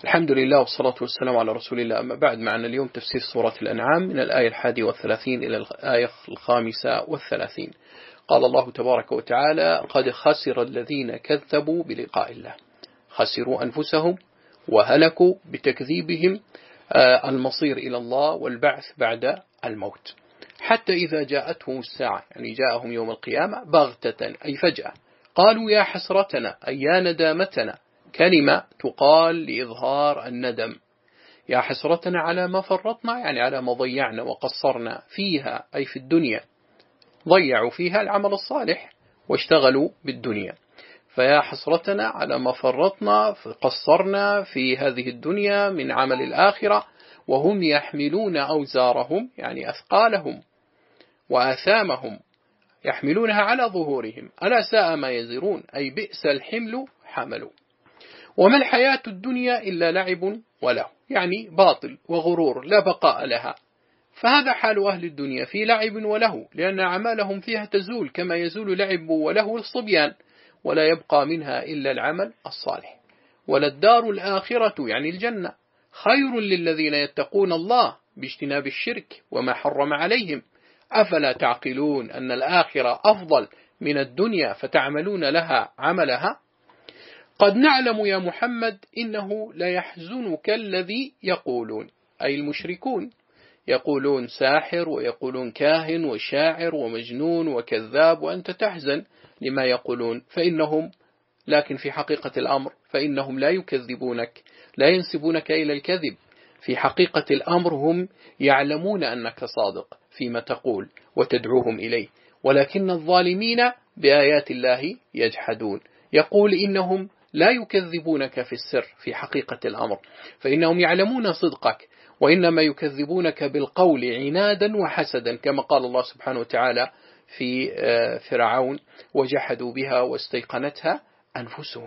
الحمد لله والصلاة والسلام على رسول الله. أما بعد، معنا اليوم تفسير سورة الأنعام من الآية 31 إلى الآية 35. قال الله تبارك وتعالى: قد خسر الذين كذبوا بلقاء الله، خسروا أنفسهم وهلكوا بتكذيبهم المصير إلى الله والبعث بعد الموت، حتى إذا جاءتهم الساعة، يعني جاءهم يوم القيامة بغتة أي فجأة، قالوا يا حسرتنا أي يا ندامتنا، كلمة تقال لإظهار الندم. يا حسرتنا على ما فرطنا، يعني على ما ضيعنا وقصرنا فيها، أي في الدنيا، ضيعوا فيها العمل الصالح واشتغلوا بالدنيا. فيا حسرتنا على ما فرطنا قصرنا في هذه الدنيا من عمل الآخرة، وهم يحملون أوزارهم، يعني أثقالهم وآثامهم يحملونها على ظهورهم، ألا ساء ما يزرون، أي بئس الحمل حملوا. وما الحياة الدنيا إلا لعب وله، يعني باطل وغرور لا بقاء لها. فهذا حال أهل الدنيا في لعب وله، لأن أعمالهم فيها تزول كما يزول لعب وله الصبيان، ولا يبقى منها إلا العمل الصالح. وللدار الآخرة، يعني الجنة، خير للذين يتقون الله باجتناب الشرك وما حرم عليهم. أفلا تعقلون أن الآخرة أفضل من الدنيا فتعملون لها عملها؟ قد نعلم يا محمد إنه ليحزنك الذي يقولون، أي المشركون، يقولون ساحر ويقولون كاهن وشاعر ومجنون وكذاب، وأنت تحزن لما يقولون، لكن في حقيقة الأمر فإنهم لا يكذبونك، لا ينسبونك إلى الكذب. في حقيقة الأمر هم يعلمون أنك صادق فيما تقول وتدعوهم إليه، ولكن الظالمين بآيات الله يجحدون. يقول إنهم لا يكذبونك في السر، في حقيقة الأمر فإنهم يعلمون صدقك، وإنما يكذبونك بالقول عنادا وحسدا، كما قال الله سبحانه وتعالى في فرعون: وجحدوا بها واستيقنتها أنفسهم.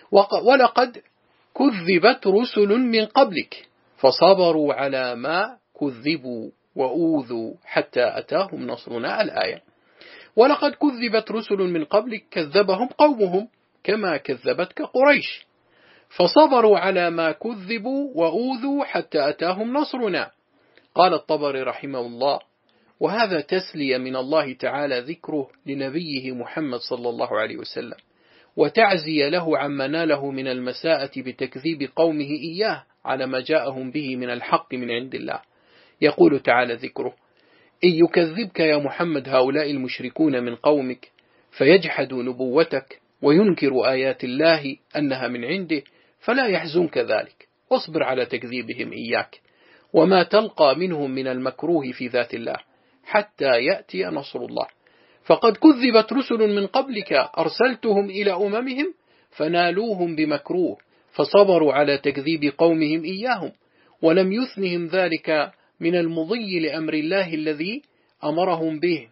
ولقد كذبت رسل من قبلك فصبروا على ما كذبوا وأوذوا حتى أتاهم نصرنا، الآية. ولقد كذبت رسل من قبلك كذبهم قومهم كما كذبتك قريش، فصبروا على ما كذبوا وأوذوا حتى أتاهم نصرنا. قال الطبري رحمه الله: وهذا تسلية من الله تعالى ذكره لنبيه محمد صلى الله عليه وسلم، وتعزي له عما ناله من المساءة بتكذيب قومه إياه على ما جاءهم به من الحق من عند الله. يقول تعالى ذكره: إن يكذبك يا محمد هؤلاء المشركون من قومك فيجحدوا نبوتك وينكر آيات الله أنها من عنده، فلا يحزنك ذلك، واصبر على تكذيبهم إياك وما تلقى منهم من المكروه في ذات الله حتى يأتي نصر الله. فقد كذبت رسل من قبلك أرسلتهم إلى أممهم فنالوهم بمكروه، فصبروا على تكذيب قومهم إياهم، ولم يثنهم ذلك من المضي لأمر الله الذي أمرهم به،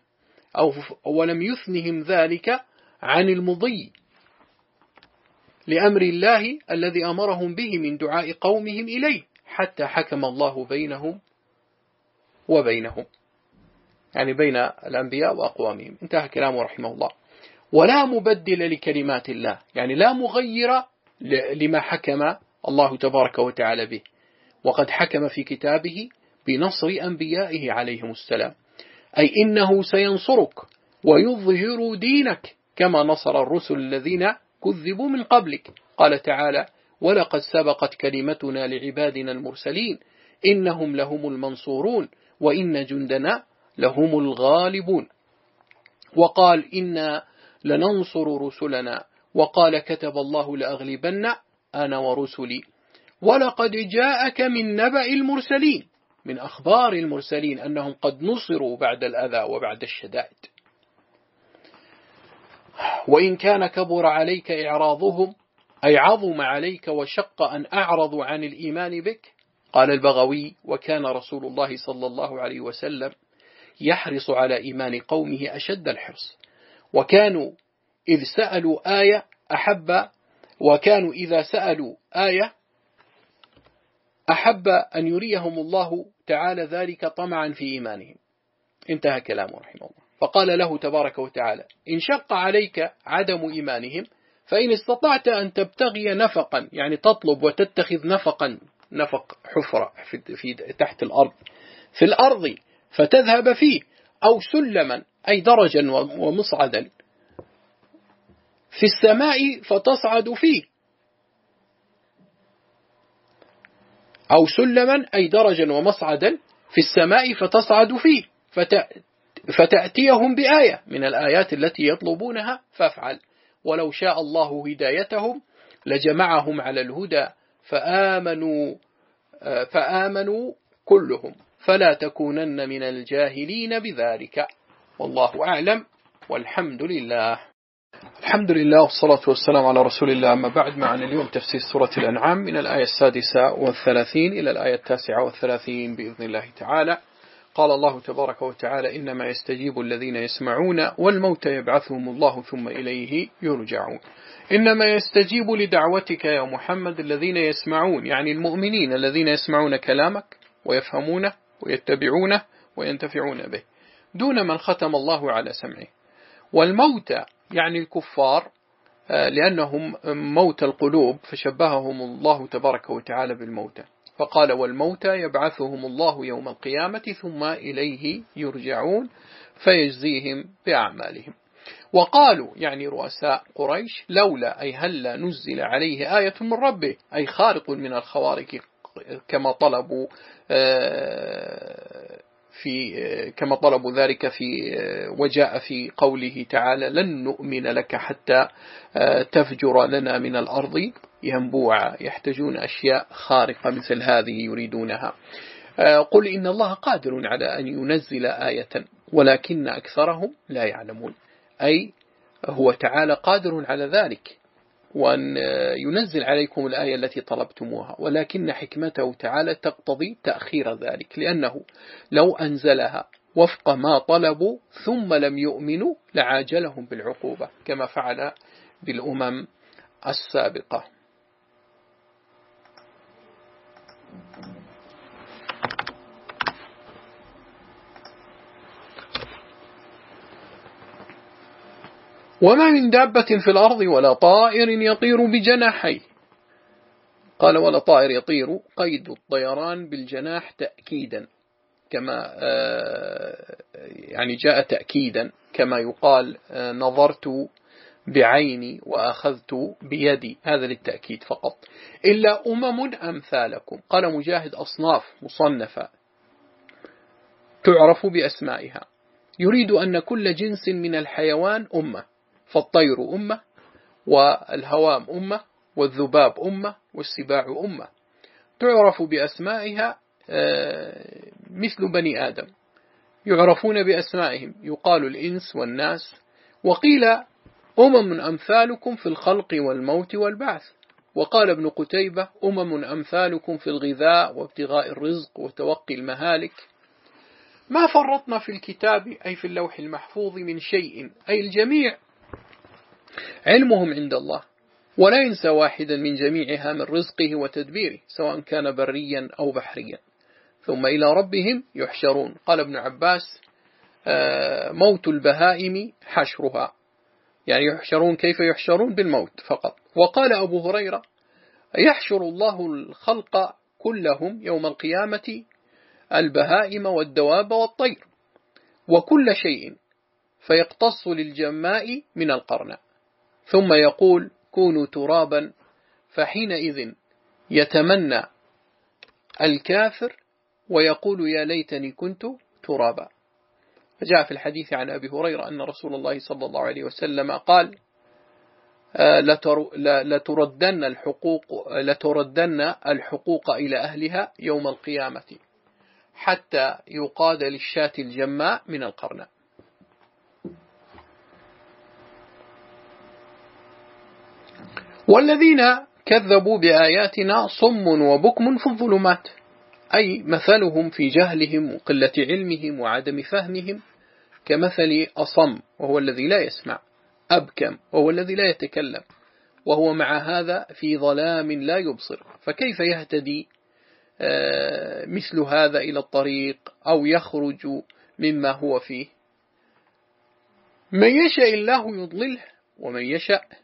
ولم يثنهم ذلك عن المضي لأمر الله الذي أمرهم به من دعاء قومهم إليه، حتى حكم الله بينهم وبينهم، يعني بين الأنبياء وأقوامهم. انتهى كلامه رحمه الله. ولا مبدل لكلمات الله، يعني لا مغير لما حكم الله تبارك وتعالى به، وقد حكم في كتابه بنصر أنبيائه عليهم السلام، أي إنه سينصرك ويظهر دينك كما نصر الرسل الذين كذبوا من قبلك. قال تعالى: ولقد سبقت كلمتنا لعبادنا المرسلين إنهم لهم المنصورون وإن جندنا لهم الغالبون. وقال: إنا لننصر رسلنا، وقال: كتب الله لأغلبن أنا ورسلي. ولقد جاءك من نبأ المرسلين، من أخبار المرسلين أنهم قد نصروا بعد الأذى وبعد الشدائد. وإن كان كبر عليك إعراضهم، أي عظم عليك وشق أن أعرضوا عن الإيمان بك. قال البغوي: وكان رسول الله صلى الله عليه وسلم يحرص على إيمان قومه أشد الحرص، وكانوا إذا سألوا آية أحب أن يريهم الله تعالى ذلك طمعا في إيمانهم. انتهى كلامه رحمه الله. فقال له تبارك وتعالى: إن شق عليك عدم إيمانهم فإن استطعت أن تبتغي نفقا، يعني تطلب وتتخذ نفقا، نفق حفرة في تحت الأرض، في الأرض فتذهب فيه، أو سلما أي درجا ومصعدا في السماء فتصعد فيه، أو سلما أي درجا ومصعدا في السماء فتصعد فيه، فتأتيهم بآية من الآيات التي يطلبونها فافعل. ولو شاء الله هدايتهم لجمعهم على الهدى فآمنوا كلهم فلا تكونن من الجاهلين بذلك، والله أعلم، والحمد لله. الحمد لله والصلاة والسلام على رسول الله. أما بعد، معنا اليوم تفسير سورة الأنعام من الآية 36 إلى الآية 39 بإذن الله تعالى. قال الله تبارك وتعالى: إنما يستجيب الذين يسمعون والموتى يبعثهم الله ثم إليه يرجعون. إنما يستجيب لدعوتك يا محمد الذين يسمعون، يعني المؤمنين الذين يسمعون كلامك ويفهمونه ويتبعونه وينتفعون به، دون من ختم الله على سمعه. والموتى يعني الكفار، لأنهم موت القلوب، فشبههم الله تبارك وتعالى بالموتى، فقال: والموتى يبعثهم الله يوم القيامة ثم إليه يرجعون فيجزيهم بأعمالهم. وقالوا يعني رؤساء قريش: لولا أي هلا نزل عليه آية من ربه، أي خارق من الخوارق، كما طلبوا ذلك وجاء في قوله تعالى: لن نؤمن لك حتى تفجر لنا من الأرض ينبوعا. يحتاجون أشياء خارقة مثل هذه يريدونها. قل إن الله قادر على أن ينزل آية ولكن أكثرهم لا يعلمون، أي هو تعالى قادر على ذلك، وأن ينزل عليكم الآية التي طلبتموها، ولكن حكمته تعالى تقتضي تأخير ذلك، لأنه لو أنزلها وفق ما طلبوا ثم لم يؤمنوا لعاجلهم بالعقوبة كما فعل بالأمم السابقة. وما من دابة في الأرض ولا طائر يطير بجناحيه. قال: ولا طائر يطير، قيد الطيران بالجناح تأكيدا، كما يعني جاء تأكيدا، كما يقال: نظرت بعيني وأخذت بيدي، هذا للتأكيد فقط. إلا أمم أمثالكم. قال مجاهد: أصناف مصنفة تعرف بأسمائها، يريد أن كل جنس من الحيوان أمة، فالطير أمة، والهوام أمة، والذباب أمة، والسباع أمة، تعرف بأسمائها مثل بني آدم يعرفون بأسمائهم، يقال الإنس والناس. وقيل: أمم أمثالكم في الخلق والموت والبعث. وقال ابن قتيبة: أمم أمثالكم في الغذاء وابتغاء الرزق وتوقي المهالك. ما فرطنا في الكتاب أي في اللوح المحفوظ من شيء، أي الجميع علمهم عند الله، ولا ينسى واحدا من جميعها من رزقه وتدبيره، سواء كان بريا أو بحريا، ثم إلى ربهم يحشرون. قال ابن عباس: موت البهائم حشرها، يعني يحشرون، كيف يحشرون؟ بالموت فقط. وقال أبو هريرة: يحشر الله الخلق كلهم يوم القيامة، البهائم والدواب والطير وكل شيء، فيقتص للجماء من القرناء، ثم يقول: كونوا ترابا، فحينئذ يتمنى الكافر ويقول: يا ليتني كنت ترابا. فجاء في الحديث عن أبي هريرة أن رسول الله صلى الله عليه وسلم قال: لتردن الحقوق إلى أهلها يوم القيامة حتى يقاد للشاة الجماء من القرناء. والذين كذبوا بآياتنا صم وبكم في الظلمات، أي مثلهم في جهلهم وقلة علمهم وعدم فهمهم كمثل أصم وهو الذي لا يسمع، أبكم وهو الذي لا يتكلم، وهو مع هذا في ظلام لا يبصر، فكيف يهتدي مثل هذا إلى الطريق أو يخرج مما هو فيه؟ من يشاء الله يضلله ومن يشاء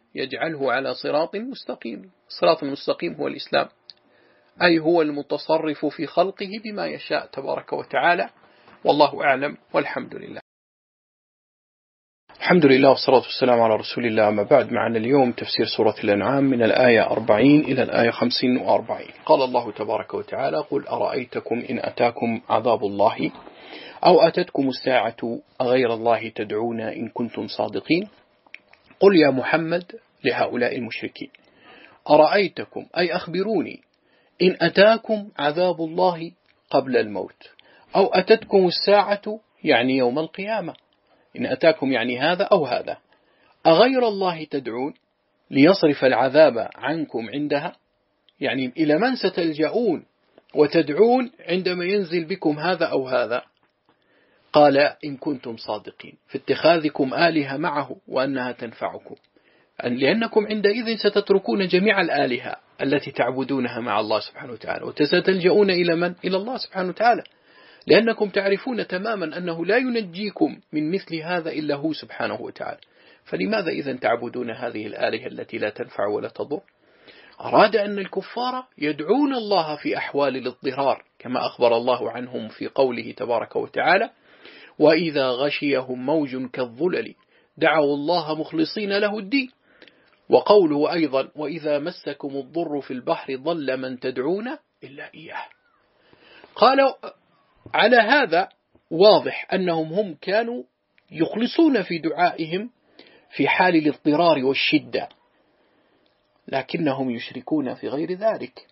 يجعله على صراط مستقيم. الصراط المستقيم هو الإسلام، أي هو المتصرف في خلقه بما يشاء تبارك وتعالى. والله أعلم، والحمد لله. الحمد لله والصلاة والسلام على رسول الله. أما بعد، معنا اليوم تفسير سورة الأنعام من الآية 40 إلى الآية 45. قال الله تبارك وتعالى: قل أرأيتكم إن أتاكم عذاب الله أو أتتكم الساعة أغير الله تدعون إن كنتم صادقين. قل يا محمد لهؤلاء المشركين: أرأيتكم، أي أخبروني، إن أتاكم عذاب الله قبل الموت أو أتتكم الساعة يعني يوم القيامة، إن أتاكم يعني هذا أو هذا، أغير الله تدعون ليصرف العذاب عنكم عندها، يعني إلى من ستلجؤون وتدعون عندما ينزل بكم هذا أو هذا. قال: إن كنتم صادقين في اتخاذكم آلهة معه وأنها تنفعكم، لأنكم عندئذ ستتركون جميع الآلهة التي تعبدونها مع الله سبحانه وتعالى وستلجؤون إلى من؟ إلى الله سبحانه وتعالى، لأنكم تعرفون تماما أنه لا ينجيكم من مثل هذا إلا هو سبحانه وتعالى. فلماذا إذن تعبدون هذه الآلهة التي لا تنفع ولا تضر؟ أراد أن الكفار يدعون الله في أحوال الاضطرار، كما أخبر الله عنهم في قوله تبارك وتعالى: وإذا غشيهم موج كالظلل دعوا الله مخلصين له الدين. وقوله أيضا: وإذا مسكم الضر في البحر ضل من تدعون إلا إياه. قالوا على هذا واضح أنهم هم كانوا يخلصون في دعائهم في حال الاضطرار والشدة، لكنهم يشركون في غير ذلك،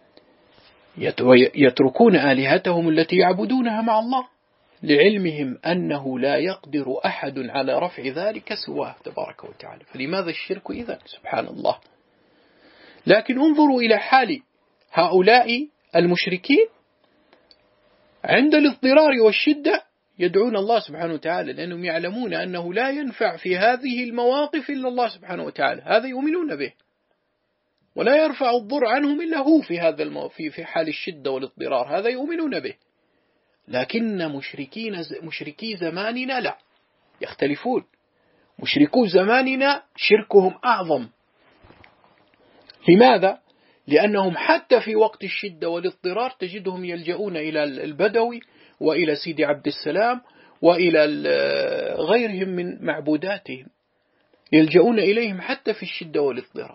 يتركون آلهتهم التي يعبدونها مع الله، لعلمهم أنه لا يقدر أحد على رفع ذلك سواه تبارك وتعالى. فلماذا الشرك إذن؟ سبحان الله. لكن انظروا إلى حال هؤلاء المشركين عند الاضطرار والشدة يدعون الله سبحانه وتعالى، لأنهم يعلمون أنه لا ينفع في هذه المواقف إلا الله سبحانه وتعالى، هذا يؤمنون به، ولا يرفع الضر عنهم إلا هو في هذا في حال الشدة والاضطرار، هذا يؤمنون به. لكن مشركي زماننا لا، يختلفون. مشركو زماننا شركهم أعظم. لماذا؟ لأنهم حتى في وقت الشدة والاضطرار تجدهم يلجؤون إلى البدوي وإلى سيدي عبد السلام وإلى غيرهم من معبوداتهم، يلجؤون إليهم حتى في الشدة والاضطرار،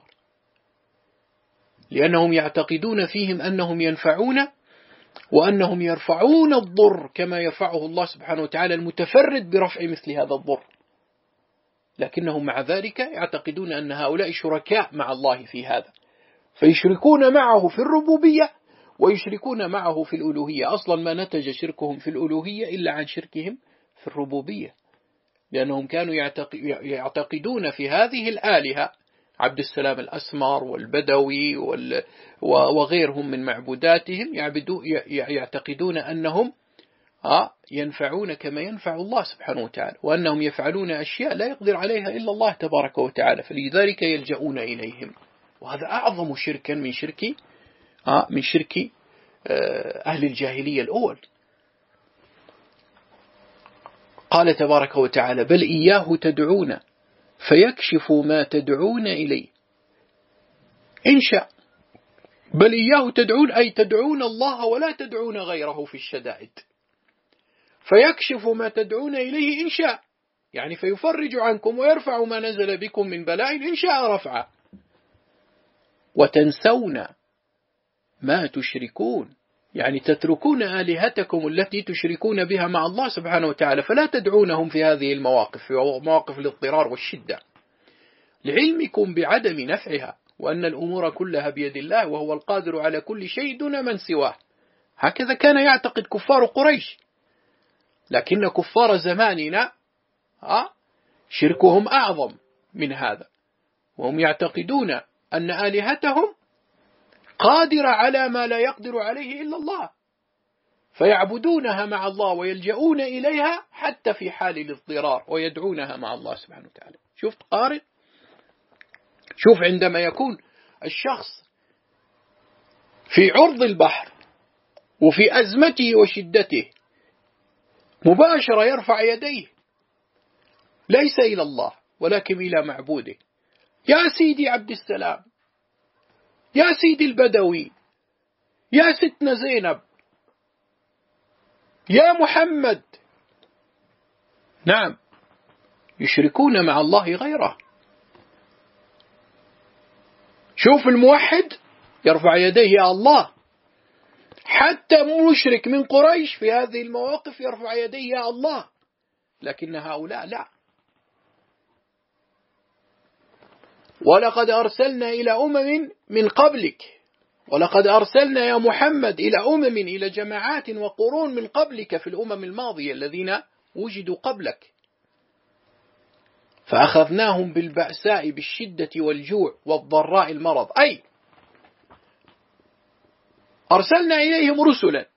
لأنهم يعتقدون فيهم أنهم ينفعون وأنهم يرفعون الضر كما يرفعه الله سبحانه وتعالى المتفرد برفع مثل هذا الضر. لكنهم مع ذلك يعتقدون أن هؤلاء شركاء مع الله في هذا، فيشركون معه في الربوبية ويشركون معه في الألوهية. أصلا ما نتج شركهم في الألوهية إلا عن شركهم في الربوبية، لأنهم كانوا يعتقدون في هذه الآلهة، عبد السلام الأسمر والبدوي وغيرهم من معبوداتهم، يعتقدون أنهم ينفعون كما ينفع الله سبحانه وتعالى، وأنهم يفعلون أشياء لا يقدر عليها إلا الله تبارك وتعالى، فلذلك يلجؤون إليهم. وهذا أعظم شركا من شرك أهل الجاهلية الأول. قال تبارك وتعالى: بل إياه تدعون فيكشف ما تدعون إليه إن شاء. بل إياه تدعون أي تدعون الله ولا تدعون غيره في الشدائد، فيكشف ما تدعون إليه إن شاء، يعني فيفرج عنكم ويرفع ما نزل بكم من بلاء إن شاء رفعه. وتنسون ما تشركون، يعني تتركون آلهتكم التي تشركون بها مع الله سبحانه وتعالى، فلا تدعونهم في هذه المواقف، في مواقف الاضطرار والشدة، لعلمكم بعدم نفعها، وأن الأمور كلها بيد الله وهو القادر على كل شيء دون من سواه. هكذا كان يعتقد كفار قريش. لكن كفار زماننا شركهم أعظم من هذا، وهم يعتقدون أن آلهتهم قادرة على ما لا يقدر عليه إلا الله، فيعبدونها مع الله ويلجؤون إليها حتى في حال الاضطرار ويدعونها مع الله سبحانه وتعالى. شوف قارئ، شوف عندما يكون الشخص في عرض البحر وفي أزمته وشدته مباشرة يرفع يديه ليس إلى الله ولكن إلى معبوده، يا سيدي عبد السلام، يا سيدي البدوي، يا ستنا زينب، يا محمد. نعم، يشركون مع الله غيره. شوف الموحد يرفع يديه يا الله، حتى مشرك من قريش في هذه المواقف يرفع يديه يا الله، لكن هؤلاء لا. ولقد أرسلنا إلى أمم من قبلك، ولقد أرسلنا يا محمد إلى إلى جماعات وقرون من قبلك في الأمم الماضية الذين وجدوا قبلك، فأخذناهم بالبأساء بالشدة والجوع والضراء المرض، أي أرسلنا إليهم رسلا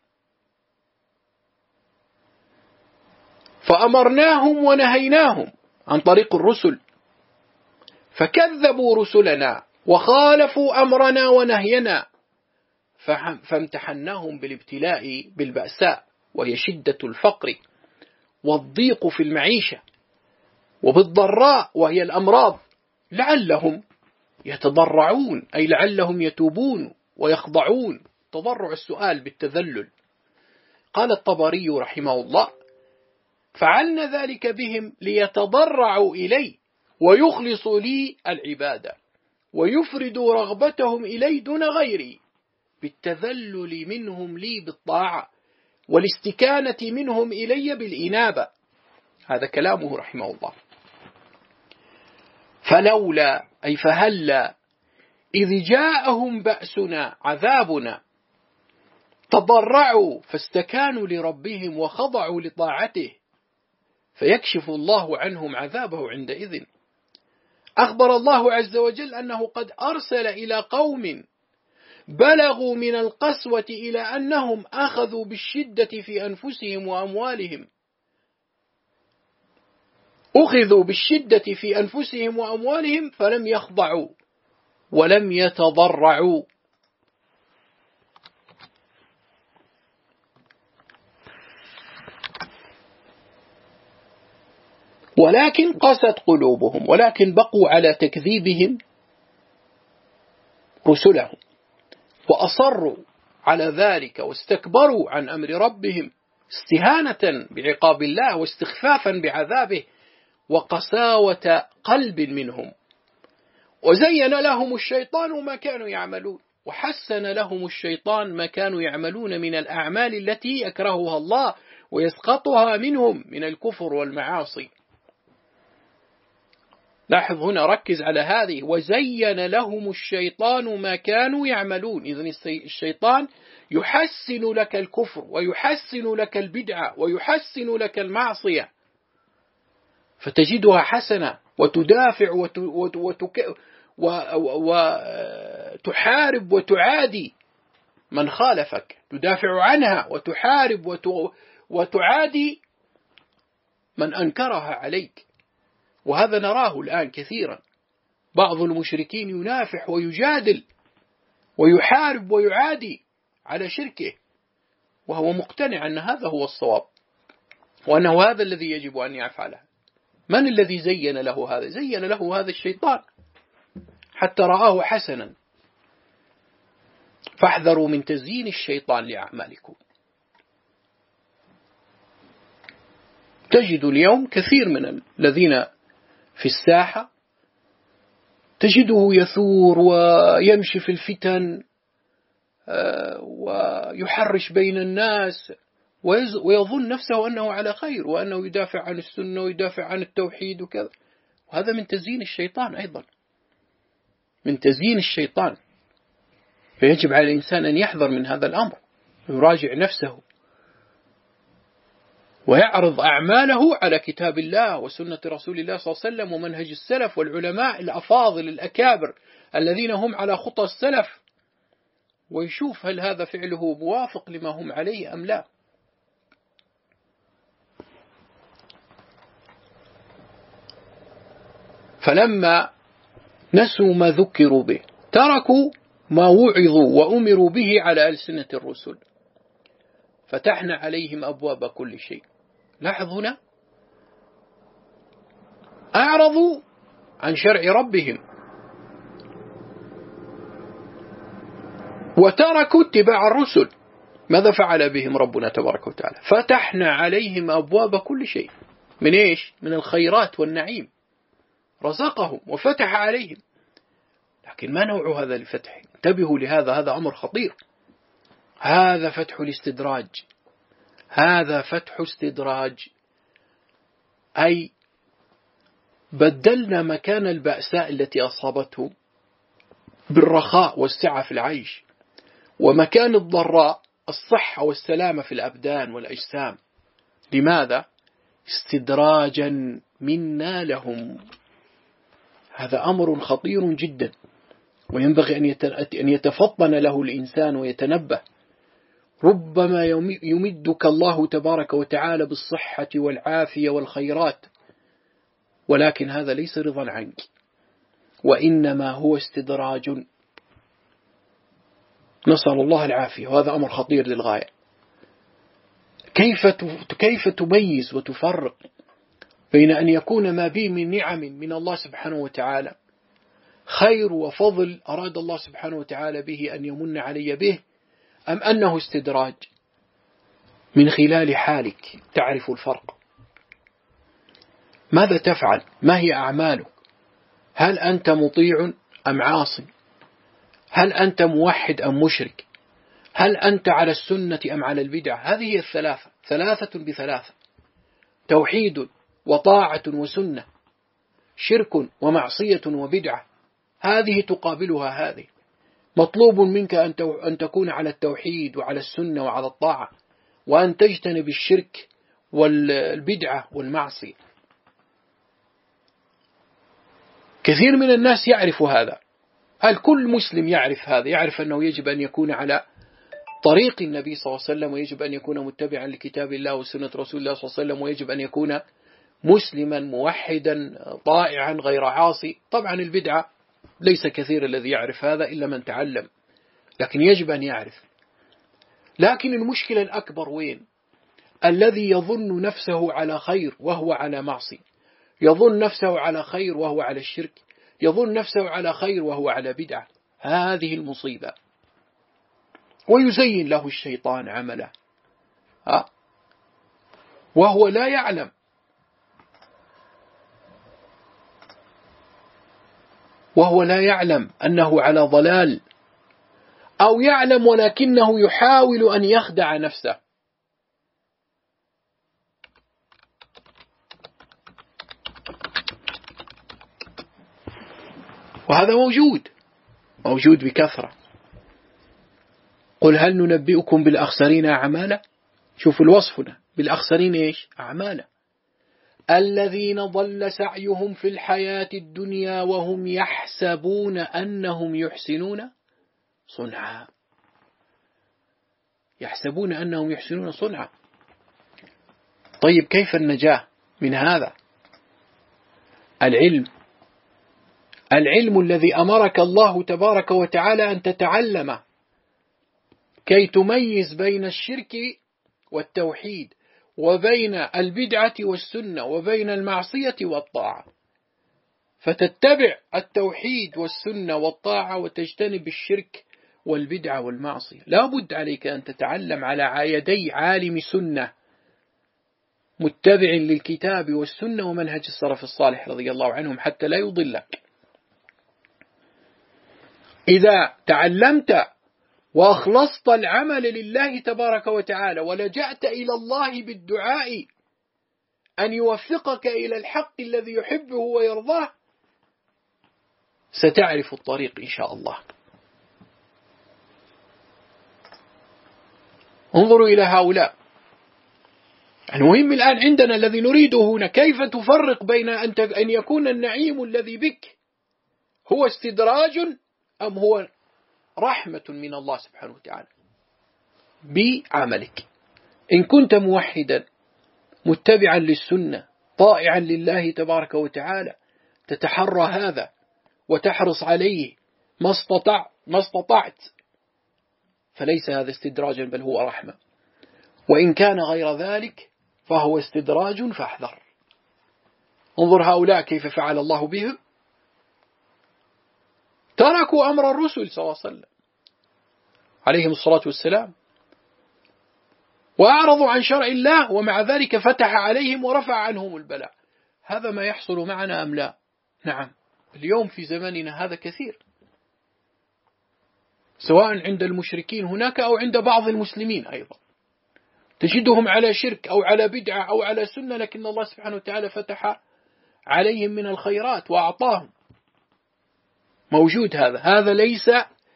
فأمرناهم ونهيناهم عن طريق الرسل، فكذبوا رسلنا وخالفوا أمرنا ونهينا، فامتحناهم بالابتلاء بالبأساء وهي شدة الفقر والضيق في المعيشة، وبالضراء وهي الأمراض، لعلهم يتضرعون، أي لعلهم يتوبون ويخضعون. تضرع السؤال بالتذلل. قال الطبري رحمه الله: فعلنا ذلك بهم ليتضرعوا إلي ويخلصوا لي العبادة ويفردوا رغبتهم إلي دون غيري، بالتذلل منهم لي بالطاعة والاستكانة منهم إلي بالإنابة. هذا كلامه رحمه الله. فلولا، أي فهلا، إذ جاءهم بأسنا عذابنا تضرعوا فاستكانوا لربهم وخضعوا لطاعته فيكشف الله عنهم عذابه عندئذ. أخبر الله عز وجل أنه قد أرسل إلى قوم بلغوا من القسوة إلى أنهم أخذوا بالشدة في أنفسهم وأموالهم، أخذوا بالشدة في أنفسهم وأموالهم فلم يخضعوا ولم يتضرعوا. ولكن قست قلوبهم، ولكن بقوا على تكذيبهم رسلهم وأصروا على ذلك واستكبروا عن أمر ربهم استهانة بعقاب الله واستخفافا بعذابه وقساوة قلب منهم. وزين لهم الشيطان ما كانوا يعملون، وحسن لهم الشيطان ما كانوا يعملون من الأعمال التي يكرهها الله ويسقطها منهم من الكفر والمعاصي. لاحظ هنا، ركز على هذه: وزين لهم الشيطان ما كانوا يعملون. إذن الشيطان يحسن لك الكفر ويحسن لك البدعة ويحسن لك المعصية، فتجدها حسنة وتدافع وتحارب وتعادي من خالفك، تدافع عنها وتحارب وتعادي من أنكرها عليك. وهذا نراه الآن كثيرا، بعض المشركين ينافح ويجادل ويحارب ويعادي على شركه وهو مقتنع أن هذا هو الصواب وأنه هذا الذي يجب أن يفعله. من الذي زين له هذا؟ زين له هذا الشيطان حتى رآه حسنا. فاحذروا من تزيين الشيطان لأعمالكم. تجد اليوم كثير من الذين في الساحة تجده يثور ويمشي في الفتن ويحرش بين الناس ويظن نفسه أنه على خير وأنه يدافع عن السنة ويدافع عن التوحيد وكذا، وهذا من تزيين الشيطان أيضا، من تزيين الشيطان. فيجب على الإنسان أن يحذر من هذا الأمر، يراجع نفسه ويعرض أعماله على كتاب الله وسنة رسول الله صلى الله عليه وسلم ومنهج السلف والعلماء الأفاضل الأكابر الذين هم على خطى السلف، ويشوف هل هذا فعله موافق لما هم عليه أم لا. فلما نسوا ما ذكروا به تركوا ما وعظوا وأمروا به على ألسنة الرسل، فتحنا عليهم أبواب كل شيء. لاحظ هنا، أعرضوا عن شرع ربهم وتركوا اتباع الرسل. ماذا فعل بهم ربنا تبارك وتعالى؟ فتحنا عليهم أبواب كل شيء. من إيش؟ من الخيرات والنعيم، رزقهم وفتح عليهم. لكن ما نوع هذا الفتح؟ انتبهوا لهذا، هذا أمر خطير. هذا فتح الاستدراج، هذا فتح استدراج، أي بدلنا مكان البأساء التي أصابته بالرخاء والسعة في العيش، ومكان الضراء الصحة والسلامة في الأبدان والأجسام. لماذا؟ استدراجا منا لهم. هذا أمر خطير جدا، وينبغي أن يتفطن له الإنسان ويتنبه. ربما يمدك الله تبارك وتعالى بالصحة والعافية والخيرات، ولكن هذا ليس رضا عنك، وإنما هو استدراج. نسأل الله العافية، وهذا أمر خطير للغاية. كيف تميز وتفرق بين أن يكون ما بي من نعم من الله سبحانه وتعالى خير وفضل أراد الله سبحانه وتعالى به أن يمن علي به، أم أنه استدراج؟ من خلال حالك تعرف الفرق. ماذا تفعل؟ ما هي أعمالك؟ هل أنت مطيع أم عاصي؟ هل أنت موحد أم مشرك؟ هل أنت على السنة أم على البدعة؟ هذه هي الثلاثة، ثلاثة بثلاثة: توحيد وطاعة وسنة، شرك ومعصية وبدعة. هذه تقابلها هذه. مطلوب منك أن تكون على التوحيد وعلى السنة وعلى الطاعة، وأن تجتنب الشرك والبدعة والمعصية. كثير من الناس يعرف هذا. هل كل مسلم يعرف هذا؟ يعرف أنه يجب أن يكون على طريق النبي صلى الله عليه وسلم، ويجب أن يكون متبعا لكتاب الله وسنة رسول الله صلى الله عليه وسلم، ويجب أن يكون مسلما موحدا طائعا غير عاصي. طبعا البدعة ليس كثير الذي يعرف هذا إلا من تعلم، لكن يجب أن يعرف. لكن المشكلة الأكبر وين؟ الذي يظن نفسه على خير وهو على معصية، يظن نفسه على خير وهو على الشرك، يظن نفسه على خير وهو على بدعة. هذه المصيبة. ويزين له الشيطان عمله وهو لا يعلم. وهو لا يعلم أنه على ضلال، أو يعلم ولكنه يحاول أن يخدع نفسه. وهذا موجود بكثرة. قل هل ننبئكم بالأخسرين أعمالا؟ شوف الوصفنا بالأخسرين إيش؟ أعمالا. الذين ضل سعيهم في الحياة الدنيا وهم يحسبون أنهم يحسنون صنعا. يحسبون أنهم يحسنون صنعا. طيب كيف النجاة من هذا؟ العلم الذي أمرك الله تبارك وتعالى أن تتعلمه كي تميز بين الشرك والتوحيد، وبين البدعة والسنة، وبين المعصية والطاعة، فتتبع التوحيد والسنة والطاعة وتجتنب الشرك والبدعة والمعصية. لا بد عليك أن تتعلم على يدي عالم سنة متبع للكتاب والسنة ومنهج السلف الصالح رضي الله عنهم حتى لا يضلك. إذا تعلمت وأخلصت العمل لله تبارك وتعالى ولجأت إلى الله بالدعاء أن يوفقك إلى الحق الذي يحبه ويرضاه، ستعرف الطريق إن شاء الله. انظروا إلى هؤلاء. المهم الآن عندنا الذي نريده هنا كيف تفرق بين أن يكون النعيم الذي بك هو استدراج أم هو رحمة من الله سبحانه وتعالى بعملك. إن كنت موحدا متبعا للسنة طائعا لله تبارك وتعالى تتحرى هذا وتحرص عليه ما استطعت، فليس هذا استدراجا بل هو رحمة. وإن كان غير ذلك فهو استدراج فاحذر. انظر هؤلاء كيف فعل الله بهم. تركوا أمر الرسل صلى الله عليه وسلم عليهم الصلاة والسلام، وأعرضوا عن شرع الله ومع ذلك فتح عليهم ورفع عنهم البلاء. هذا ما يحصل معنا أم لا؟ نعم، اليوم في زماننا هذا كثير، سواء عند المشركين هناك أو عند بعض المسلمين أيضا، تجدهم على شرك أو على بدعة أو على سنة، لكن الله سبحانه وتعالى فتح عليهم من الخيرات وأعطاهم. موجود هذا ليس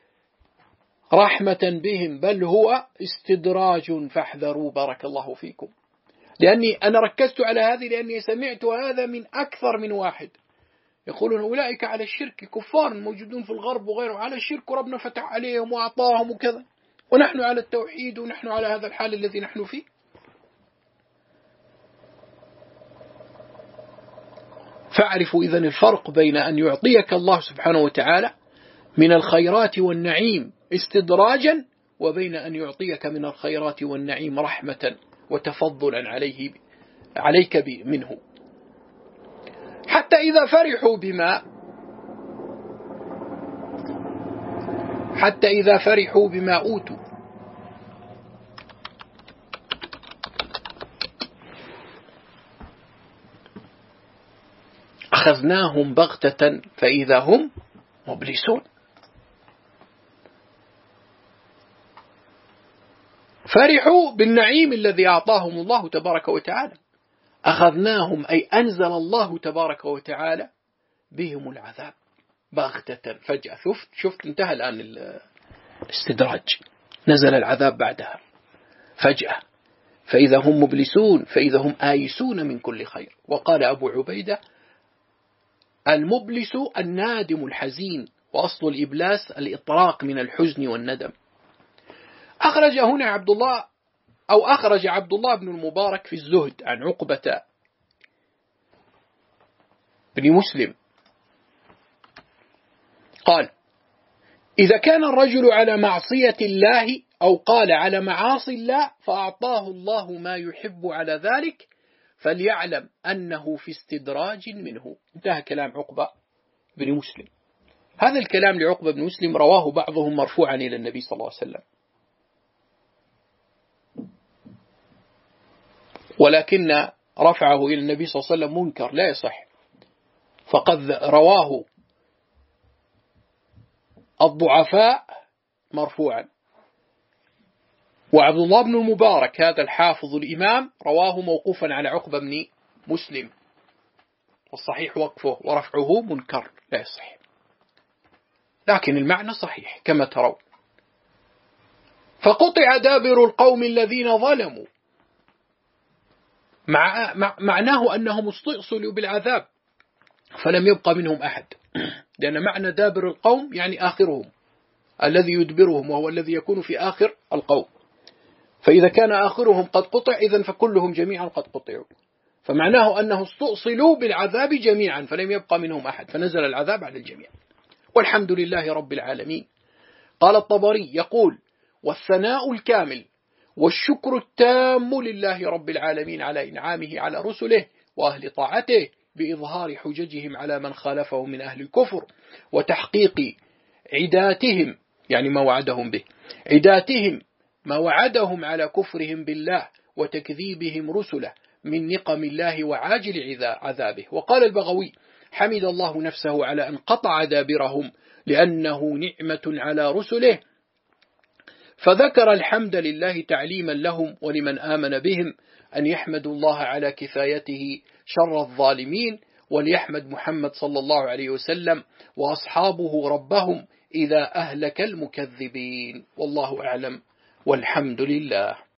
رحمة بهم، بل هو استدراج، فاحذروا بارك الله فيكم. لأني أنا ركزت على هذه لأني سمعت هذا من أكثر من واحد يقولون أولئك على الشرك كفار موجودون في الغرب وغيره، على الشرك وربنا فتح عليهم وأعطاهم وكذا، ونحن على التوحيد ونحن على هذا الحال الذي نحن فيه. فاعرفوا إذن الفرق بين أن يعطيك الله سبحانه وتعالى من الخيرات والنعيم استدراجا، وبين أن يعطيك من الخيرات والنعيم رحمة وتفضلا عليك منه. حتى إذا فرحوا بما أوتوا أخذناهم بغتة فإذا هم مبلسون. فرحوا بالنعيم الذي أعطاهم الله تبارك وتعالى، أخذناهم أي أنزل الله تبارك وتعالى بهم العذاب بغتة فجأة. شفت انتهى الآن الاستدراج، نزل العذاب بعدها فجأة، فإذا هم مبلسون، فإذا هم آيسون من كل خير. وقال أبو عبيدة: المبلس النادم الحزين، وأصل الإبلاس الإطراق من الحزن والندم. أخرج عبد الله بن المبارك في الزهد عن عقبة بن مسلم قال: إذا كان الرجل على معصية الله أو قال على معاصي الله فأعطاه الله ما يحب على ذلك فليعلم أنه في استدراج منه. انتهى كلام عقبة بن مسلم. هذا الكلام لعقبة بن مسلم رواه بعضهم مرفوعا إلى النبي صلى الله عليه وسلم، ولكن رفعه إلى النبي صلى الله عليه وسلم منكر لا يصح، فقد رواه الضعفاء مرفوعا. وعبد الله بن المبارك هذا الحافظ الإمام رواه موقوفا على عقبة بن مسلم، والصحيح وقفه ورفعه منكر لا يصح، لكن المعنى صحيح كما ترون. فقطع دابر القوم الذين ظلموا، معناه أنهم استئصلوا بالعذاب فلم يبقى منهم أحد، لأن معنى دابر القوم يعني آخرهم، الذي يدبرهم وهو الذي يكون في آخر القوم. فإذا كان آخرهم قد قطع إذن فكلهم جميعا قد قطعوا، فمعناه أنه استؤصلوا بالعذاب جميعا فلم يبقى منهم أحد، فنزل العذاب على الجميع. والحمد لله رب العالمين. قال الطبري يقول: والثناء الكامل والشكر التام لله رب العالمين على إنعامه على رسله وأهل طاعته بإظهار حججهم على من خالفهم من أهل الكفر، وتحقيق عداتهم يعني ما وعدهم به، عداتهم ما وعدهم على كفرهم بالله وتكذيبهم رسله من نقم الله وعاجل عذابه. وقال البغوي: حمد الله نفسه على أن قطع دابرهم لأنه نعمة على رسله، فذكر الحمد لله تعليما لهم ولمن آمن بهم أن يحمدوا الله على كفايته شر الظالمين، وليحمد محمد صلى الله عليه وسلم وأصحابه ربهم إذا أهلك المكذبين. والله أعلم والحمد لله.